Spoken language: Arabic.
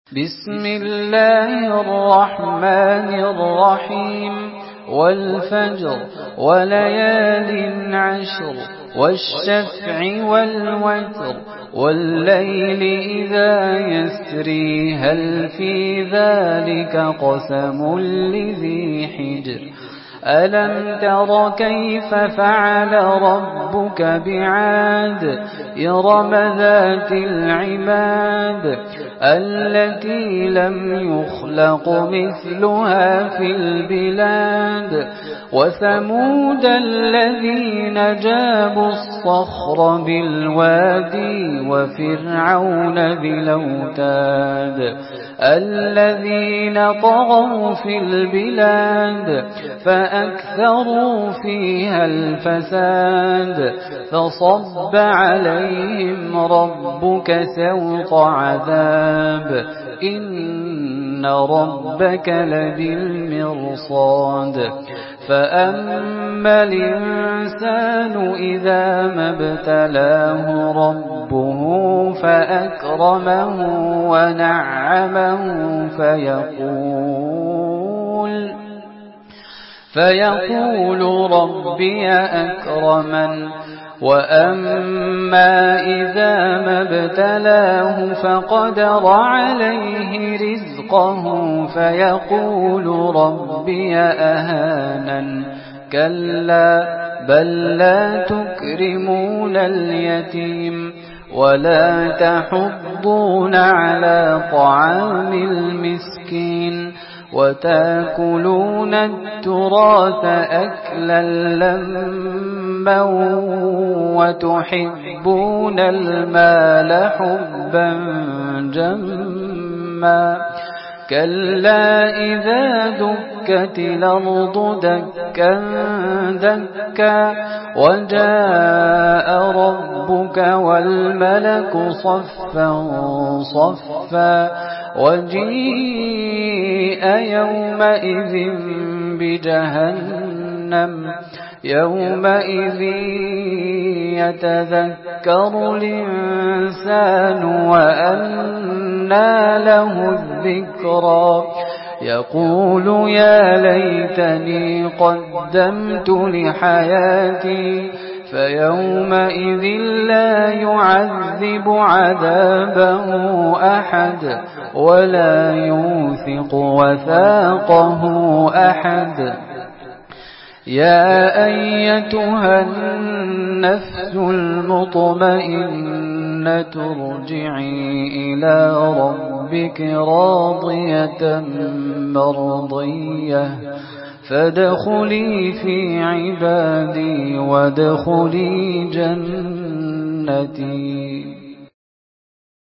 بسم الله الرحمن الرحيم والفجر وليال عشر والشفع والوتر والليل إذا يسري هل في ذلك قسم لذي حجر ألم تر كيف فعل ربك بعاد إرم ذات العماد التي لم يخلق مثلها في البلاد وثمود الذين جابوا الصخر بالوادي وفرعون ذي الأوتاد الذين طغوا في البلاد فأكثروا فيها الفساد فصب عليهم ربك سوط عذاب إن ربك لبالمرصاد فأما الإنسان إذا ما ابتلاه ربه فأكرمه ونعمه فيقول ربي أكرمن وأما إذا ما ابتلاه فقدر عليه رزقه فيقول ربي أهانن كلا بل لا تكرمون اليتيم ولا تحضون على طعام المسكين وتأكلون التراث أكلا لما وتحبون المال حبا جما كلا إذا دكت الأرض دكا دكا وجاء ربك والملك صفا صفا وجيء يومئذ بجهنم يومئذ يتذكر الإنسان وأنى له الذكرى يقول يا ليتني قدمت لحياتي فيومئذ لا يعذب عذابه أحد ولا يوثق وثاقه أحد يا أيتها النفس المطمئنة ارجعي إلى ربك راضية مرضية فادخلي في عبادي وادخلي جنتي.